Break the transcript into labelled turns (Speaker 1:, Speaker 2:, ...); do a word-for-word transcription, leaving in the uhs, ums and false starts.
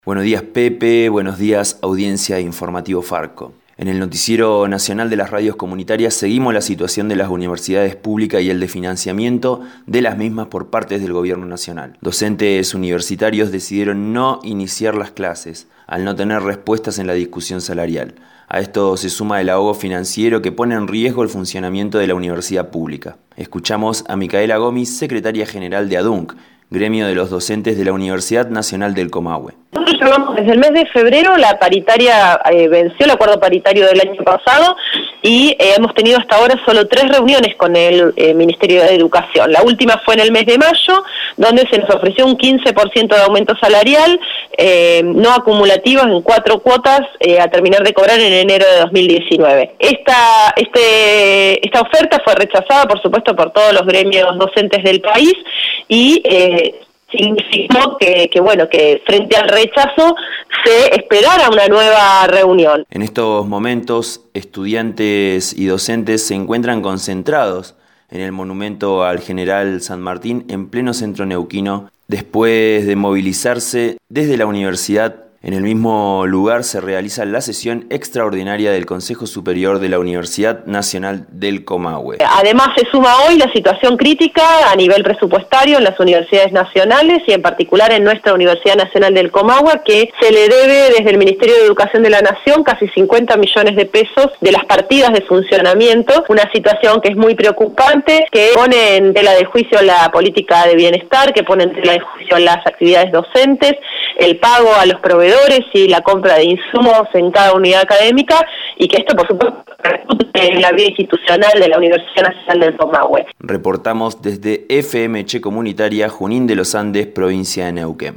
Speaker 1: Buenos días Pepe, buenos días audiencia de Informativo Farco. En el Noticiero Nacional de las Radios Comunitarias seguimos la situación de las universidades públicas y el de financiamiento de las mismas por parte del Gobierno Nacional. Docentes universitarios decidieron no iniciar las clases al no tener respuestas en la discusión salarial. A esto se suma el ahogo financiero que pone en riesgo el funcionamiento de la universidad pública. Escuchamos a Micaela Gómez, secretaria general de ADUNC, gremio de los docentes de la Universidad Nacional del Comahue.
Speaker 2: Nosotros llevamos desde el mes de febrero, la paritaria eh, venció el acuerdo paritario del año pasado y eh, hemos tenido hasta ahora solo tres reuniones con el eh, Ministerio de Educación. La última fue en el mes de mayo, donde se nos ofreció un quince por ciento de aumento salarial, eh, no acumulativos en cuatro cuotas eh, a terminar de cobrar en enero de dos mil diecinueve. Esta, este, esta oferta fue rechazada, por supuesto, por todos los gremios docentes del país y eh, significó que, que, bueno, que frente al rechazo se esperara una nueva reunión.
Speaker 1: En estos momentos, estudiantes y docentes se encuentran concentrados en el monumento al general San Martín en pleno centro neuquino, después de movilizarse desde la universidad. En el mismo lugar se realiza la sesión extraordinaria del Consejo Superior de la Universidad Nacional del Comahue.
Speaker 2: Además se suma hoy la situación crítica a nivel presupuestario en las universidades nacionales y en particular en nuestra Universidad Nacional del Comahue, que se le debe desde el Ministerio de Educación de la Nación casi cincuenta millones de pesos de las partidas de funcionamiento, una situación que es muy preocupante, que pone en tela de juicio la política de bienestar, que pone en tela de juicio las actividades docentes, el pago a los proveedores y la compra de insumos en cada unidad académica, y que esto, por supuesto, repercute en la vida institucional de la Universidad Nacional del Comahue.
Speaker 1: Reportamos desde F M Che Comunitaria, Junín de los Andes, provincia de Neuquén.